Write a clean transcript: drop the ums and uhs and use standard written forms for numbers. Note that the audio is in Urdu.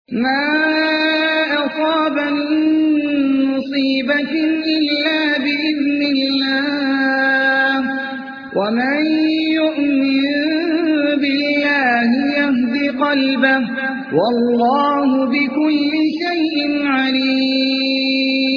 ما أصاب من مصيبة إلا بإذن الله ومن يؤمن بالله يهد قلبه والله بكل شيء عليم